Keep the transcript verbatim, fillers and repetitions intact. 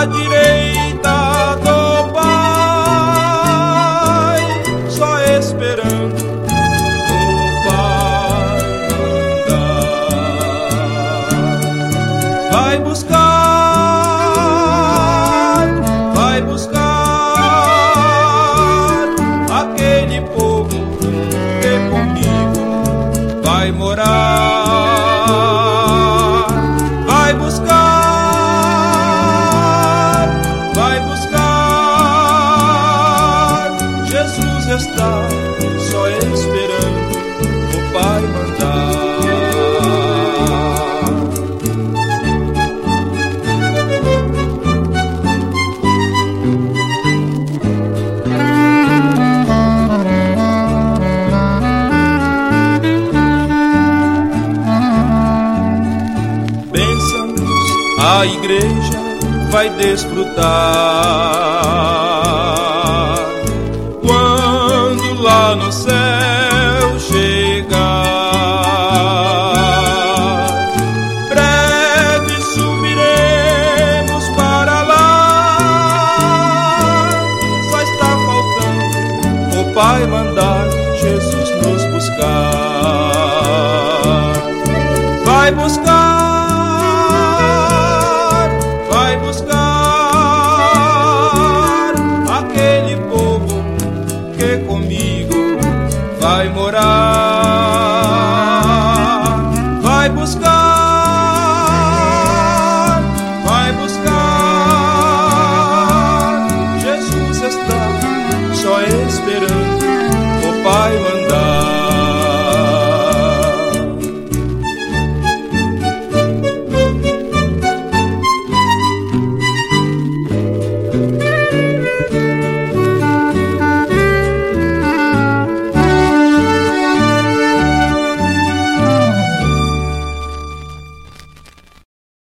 à direita do Pai, só esperando o Pai mandar. Vai buscar, vai buscar aquele povo que comigo vai morar. Vai buscar, vai buscar. Jesus está só esperando o Pai mandar. A igreja vai desfrutar quando lá no céu chegar. Breve subiremos para lá. Só está faltando o Pai mandar Jesus nos buscar. Vai buscar, vai buscar